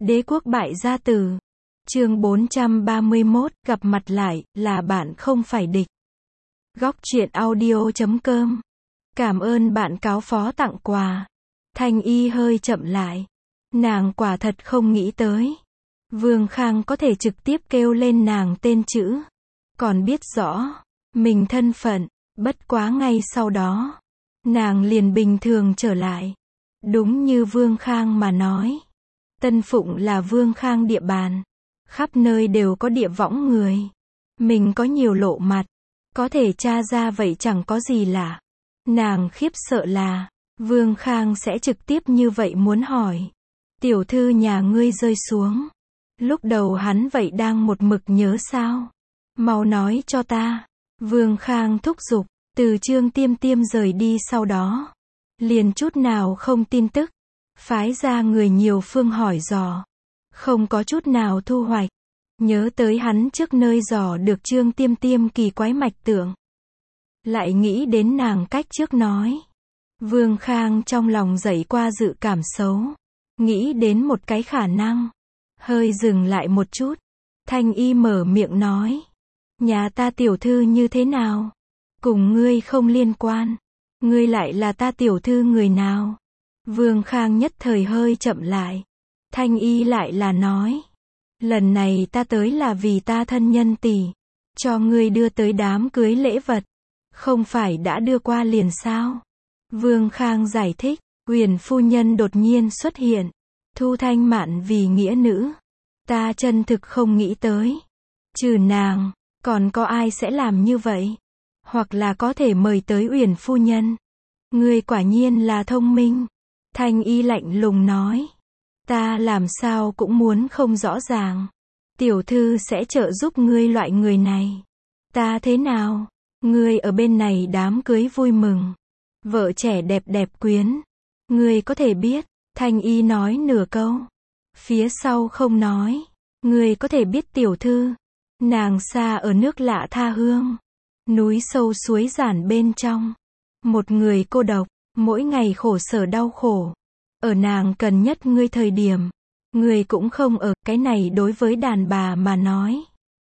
Đế quốc bại gia tử. Chương 431, gặp mặt lại, là bạn không phải địch. Góc truyện audio.com. Cảm ơn bạn cáo phó tặng quà. Thanh Y hơi chậm lại. Nàng quả thật không nghĩ tới. Vương Khang có thể trực tiếp kêu lên nàng tên chữ. Còn biết rõ mình thân phận, bất quá ngay sau đó, nàng liền bình thường trở lại. Đúng như Vương Khang mà nói. Tân Phụng là Vương Khang địa bàn. Khắp nơi đều có địa võng người. Mình có nhiều lộ mặt. Có thể tra ra vậy chẳng có gì lạ. Nàng khiếp sợ là Vương Khang sẽ trực tiếp như vậy muốn hỏi. Tiểu thư nhà ngươi rơi xuống. Lúc đầu hắn vậy đang một mực nhớ sao? Mau nói cho ta. Vương Khang thúc giục. Từ Trương Tiêm Tiêm rời đi sau đó, liền chút nào không tin tức. Phái ra người nhiều phương hỏi dò. Không có chút nào thu hoạch. Nhớ tới hắn trước nơi dò được Trương Tiêm Tiêm kỳ quái mạch tượng. Lại nghĩ đến nàng cách trước nói. Vương Khang trong lòng dậy qua dự cảm xấu. Nghĩ đến một cái khả năng. Hơi dừng lại một chút. Thanh Y mở miệng nói. Nhà ta tiểu thư như thế nào? Cùng ngươi không liên quan. Ngươi lại là ta tiểu thư người nào? Vương Khang nhất thời hơi chậm lại. Thanh Y lại là nói. Lần này ta tới là vì ta thân nhân tỷ. Cho ngươi đưa tới đám cưới lễ vật. Không phải đã đưa qua liền sao? Vương Khang giải thích. Quyền phu nhân đột nhiên xuất hiện. Thu Thanh Mạn vì nghĩa nữ. Ta chân thực không nghĩ tới. Trừ nàng, còn có ai sẽ làm như vậy? Hoặc là có thể mời tới Uyển phu nhân. Ngươi quả nhiên là thông minh. Thanh Y lạnh lùng nói. Ta làm sao cũng muốn không rõ ràng. Tiểu thư sẽ trợ giúp ngươi loại người này. Ta thế nào? Ngươi ở bên này đám cưới vui mừng. Vợ trẻ đẹp đẹp quyến. Ngươi có thể biết. Thanh Y nói nửa câu. Phía sau không nói. Ngươi có thể biết tiểu thư. Nàng xa ở nước lạ tha hương. Núi sâu suối giản bên trong. Một người cô độc. Mỗi ngày khổ sở đau khổ. Ở nàng cần nhất ngươi thời điểm. Ngươi cũng không ở. Cái này đối với đàn bà mà nói.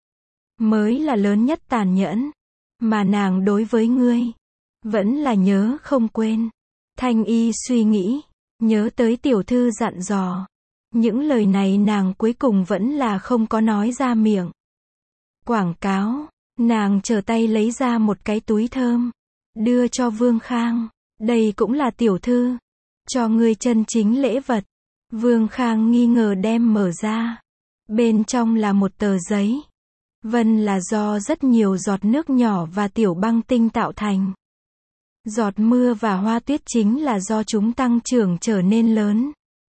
Mới là lớn nhất tàn nhẫn. Mà nàng đối với ngươi. Vẫn là nhớ không quên. Thanh Y suy nghĩ. Nhớ tới tiểu thư dặn dò. Những lời này nàng cuối cùng vẫn là không có nói ra miệng. Quảng cáo. Nàng trở tay lấy ra một cái túi thơm. Đưa cho Vương Khang. Đây cũng là tiểu thư. Cho ngươi chân chính lễ vật. Vương Khang nghi ngờ đem mở ra. Bên trong là một tờ giấy. Vân là do rất nhiều giọt nước nhỏ và tiểu băng tinh tạo thành. Giọt mưa và hoa tuyết chính là do chúng tăng trưởng trở nên lớn.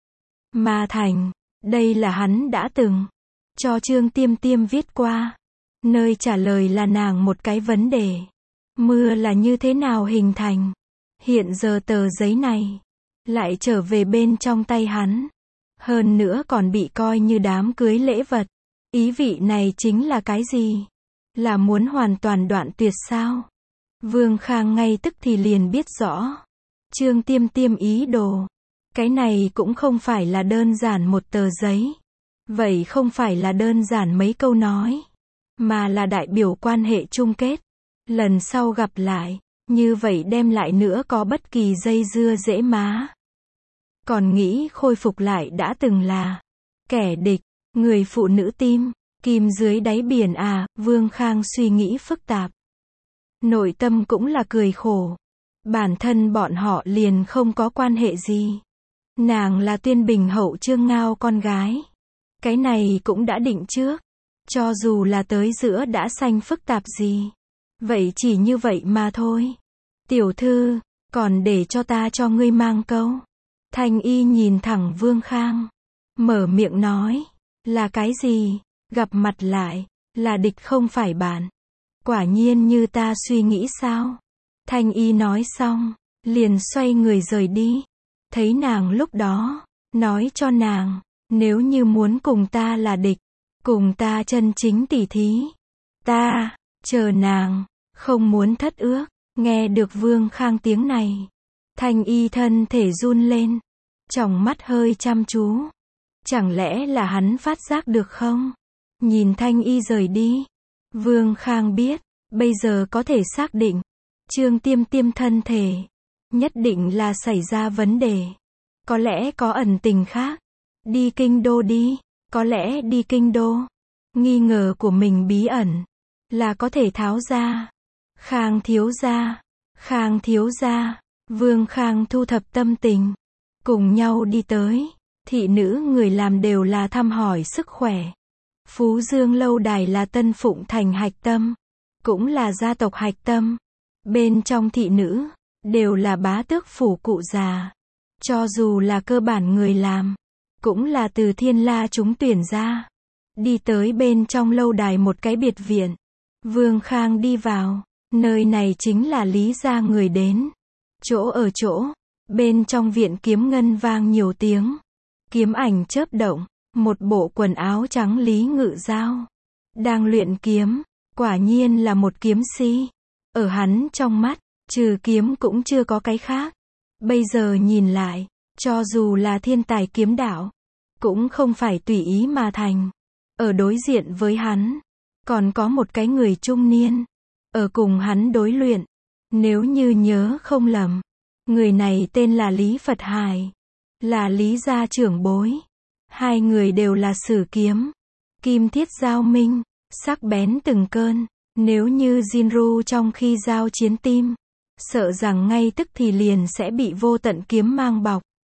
Mà thành. Đây là hắn đã từng cho Trương Tiêm Tiêm viết qua. Nơi trả lời là nàng một cái vấn đề. Mưa là như thế nào hình thành? Hiện giờ tờ giấy này lại trở về bên trong tay hắn. Hơn nữa còn bị coi như đám cưới lễ vật. Ý vị này chính là cái gì? Là muốn hoàn toàn đoạn tuyệt sao? Vương Khang ngay tức thì liền biết rõ. Trương Tiêm Tiêm ý đồ. Cái này cũng không phải là đơn giản một tờ giấy. Vậy không phải là đơn giản mấy câu nói. Mà là đại biểu quan hệ chung kết. Lần sau gặp lại. Như vậy đem lại nữa có bất kỳ dây dưa dễ má. Còn nghĩ khôi phục lại đã từng là kẻ địch. Người phụ nữ tim. Kim dưới đáy biển à. Vương Khang suy nghĩ phức tạp. Nội tâm cũng là cười khổ. Bản thân bọn họ liền không có quan hệ gì. Nàng là Tuyên Bình hậu Trương Ngao con gái. Cái này cũng đã định trước. Cho dù là tới giữa đã sanh phức tạp gì. Vậy chỉ như vậy mà thôi. Tiểu thư, còn để cho ta cho ngươi mang câu. Thanh Y nhìn thẳng Vương Khang. Mở miệng nói. Là cái gì? Gặp mặt lại. Là địch không phải bạn. Quả nhiên như ta suy nghĩ sao? Thanh Y nói xong. Liền xoay người rời đi. Thấy nàng lúc đó. Nói cho nàng. Nếu như muốn cùng ta là địch. Cùng ta chân chính tỉ thí. Ta, chờ nàng. Không muốn thất ước. Nghe được Vương Khang tiếng này. Thanh Y thân thể run lên. Tròng mắt hơi chăm chú. Chẳng lẽ là hắn phát giác được không? Nhìn Thanh Y rời đi, Vương Khang biết, bây giờ có thể xác định, Trương Tiêm Tiêm thân thể, nhất định là xảy ra vấn đề. Có lẽ có ẩn tình khác. Đi kinh đô đi, có lẽ đi kinh đô. Nghi ngờ của mình bí ẩn, là có thể tháo ra. Khang thiếu gia, Vương Khang thu thập tâm tình, cùng nhau đi tới. Thị nữ người làm đều là thăm hỏi sức khỏe. Phú Dương lâu đài là Tân Phụng Thành hạch tâm, cũng là gia tộc hạch tâm. Bên trong thị nữ, đều là bá tước phủ cụ già. Cho dù là cơ bản người làm, cũng là từ Thiên La chúng tuyển ra. Đi tới bên trong lâu đài một cái biệt viện. Vương Khang đi vào, nơi này chính là Lý gia người đến. Chỗ ở chỗ, bên trong viện kiếm ngân vang nhiều tiếng. Kiếm ảnh chớp động, một bộ quần áo trắng Lý Ngự Giao. Đang luyện kiếm, quả nhiên là một kiếm sĩ. Ở hắn trong mắt, trừ kiếm cũng chưa có cái khác. Bây giờ nhìn lại, cho dù là thiên tài kiếm đạo, cũng không phải tùy ý mà thành. Ở đối diện với hắn, còn có một cái người trung niên, ở cùng hắn đối luyện. Nếu như nhớ không lầm, người này tên là Lý Phật Hải, là Lý gia trưởng bối. Hai người đều là sử kiếm, kim thiết giao minh, sắc bén từng cơn. Nếu như Jinru trong khi giao chiến tim, sợ rằng ngay tức thì liền sẽ bị vô tận kiếm mang bọc.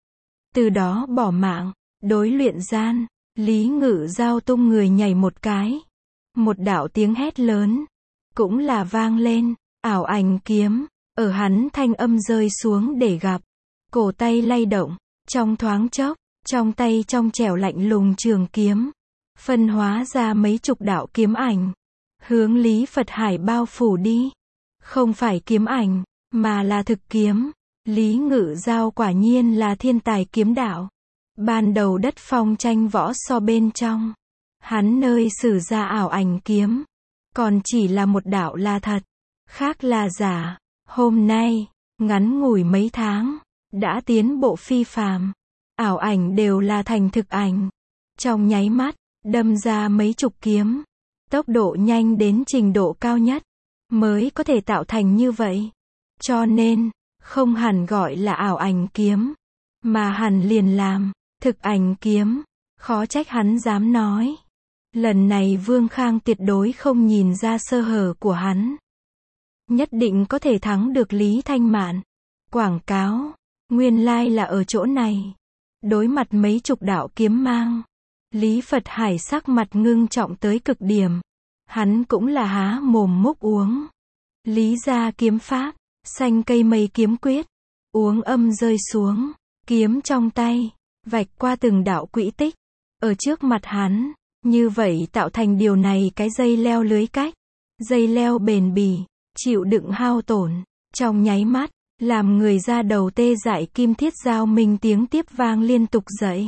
Từ đó bỏ mạng, đối luyện gian, Lý Ngự Giao tung người nhảy một cái. Một đạo tiếng hét lớn, cũng là vang lên, ảo ảnh kiếm, ở hắn thanh âm rơi xuống để gặp. Cổ tay lay động, trong thoáng chốc, trong tay trong trẻo lạnh lùng trường kiếm, phân hóa ra mấy chục đạo kiếm ảnh, hướng Lý Phật Hải bao phủ đi. Không phải kiếm ảnh, mà là thực kiếm. Lý Ngự Giao quả nhiên là thiên tài kiếm đạo. Ban đầu đất phong tranh võ so bên trong, hắn nơi sử ra ảo ảnh kiếm, còn chỉ là một đạo là thật, khác là giả. Hôm nay, ngắn ngủi mấy tháng, đã tiến bộ phi phàm. Ảo ảnh đều là thành thực ảnh. Trong nháy mắt, đâm ra mấy chục kiếm. Tốc độ nhanh đến trình độ cao nhất, mới có thể tạo thành như vậy. Cho nên, không hẳn gọi là ảo ảnh kiếm, mà hẳn liền làm thực ảnh kiếm. Khó trách hắn dám nói. Lần này Vương Khang tuyệt đối không nhìn ra sơ hở của hắn. Nhất định có thể thắng được Lý Thanh Mạn. Quảng cáo, nguyên lai là ở chỗ này. Đối mặt mấy chục đạo kiếm mang, Lý Phật Hải sắc mặt ngưng trọng tới cực điểm. Hắn cũng là há mồm múc uống. Lý gia kiếm pháp, xanh cây mây kiếm quyết. Uống âm rơi xuống, kiếm trong tay, vạch qua từng đạo quỹ tích. Ở trước mặt hắn, như vậy tạo thành điều này cái dây leo lưới cách. Dây leo bền bỉ, chịu đựng hao tổn. Trong nháy mắt, làm người ra đầu tê dại kim thiết giao minh tiếng tiếp vang liên tục dậy.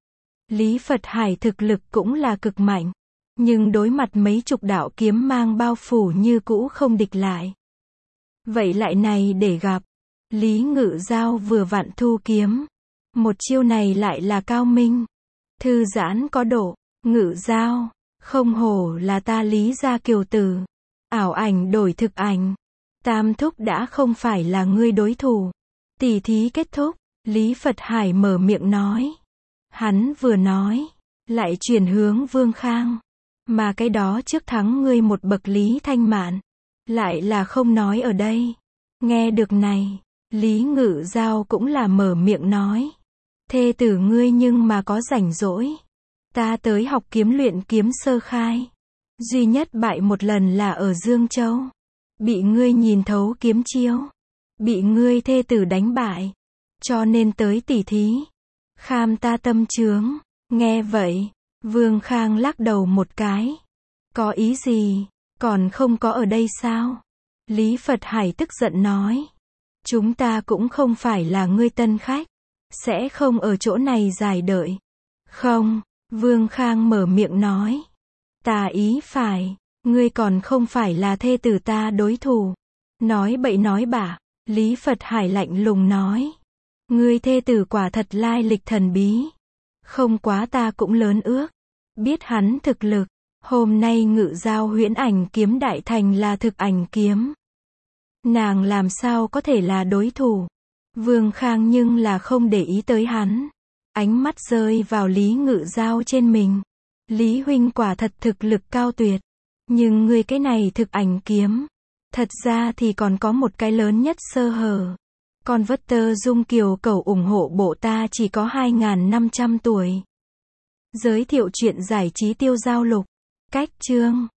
Lý Phật Hải thực lực cũng là cực mạnh. Nhưng đối mặt mấy chục đạo kiếm mang bao phủ như cũ không địch lại. Vậy lại này để gặp. Lý Ngự Giao vừa vặn thu kiếm. Một chiêu này lại là cao minh. Thư giãn có độ. Ngự Giao, không hổ là ta Lý gia kiều tử. Ảo ảnh đổi thực ảnh. Tam thúc đã không phải là ngươi đối thủ. Tỉ thí kết thúc, Lý Phật Hải mở miệng nói. Hắn vừa nói, lại chuyển hướng Vương Khang. Mà cái đó trước thắng ngươi một bậc Lý Thanh Mạn, lại là không nói ở đây. Nghe được này, Lý Ngự Giao cũng là mở miệng nói. Thê tử ngươi nhưng mà có rảnh rỗi. Ta tới học kiếm luyện kiếm sơ khai. Duy nhất bại một lần là ở Dương Châu. Bị ngươi nhìn thấu kiếm chiêu. Bị ngươi thê tử đánh bại. Cho nên tới tỉ thí. Kham ta tâm chướng. Nghe vậy, Vương Khang lắc đầu một cái. Có ý gì? Còn không có ở đây sao? Lý Phật Hải tức giận nói. Chúng ta cũng không phải là ngươi tân khách. Sẽ không ở chỗ này dài đợi. Không, Vương Khang mở miệng nói. Ta ý phải, ngươi còn không phải là thê tử ta đối thủ. Nói bậy nói bạ, Lý Phật Hải lạnh lùng nói. Ngươi thê tử quả thật lai lịch thần bí. Không quá ta cũng lớn ước. Biết hắn thực lực. Hôm nay ngự giao huyễn ảnh kiếm đại thành là thực ảnh kiếm. Nàng làm sao có thể là đối thủ. Vương Khang nhưng là không để ý tới hắn. Ánh mắt rơi vào Lý Ngự Giao trên mình. Lý huynh quả thật thực lực cao tuyệt. Nhưng ngươi cái này thực ảnh kiếm. Thật ra thì còn có một cái lớn nhất sơ hở. Con vất tơ dung kiều cầu ủng hộ bộ ta chỉ có 2.500 tuổi. Giới thiệu chuyện giải trí tiêu giao lục. Cách chương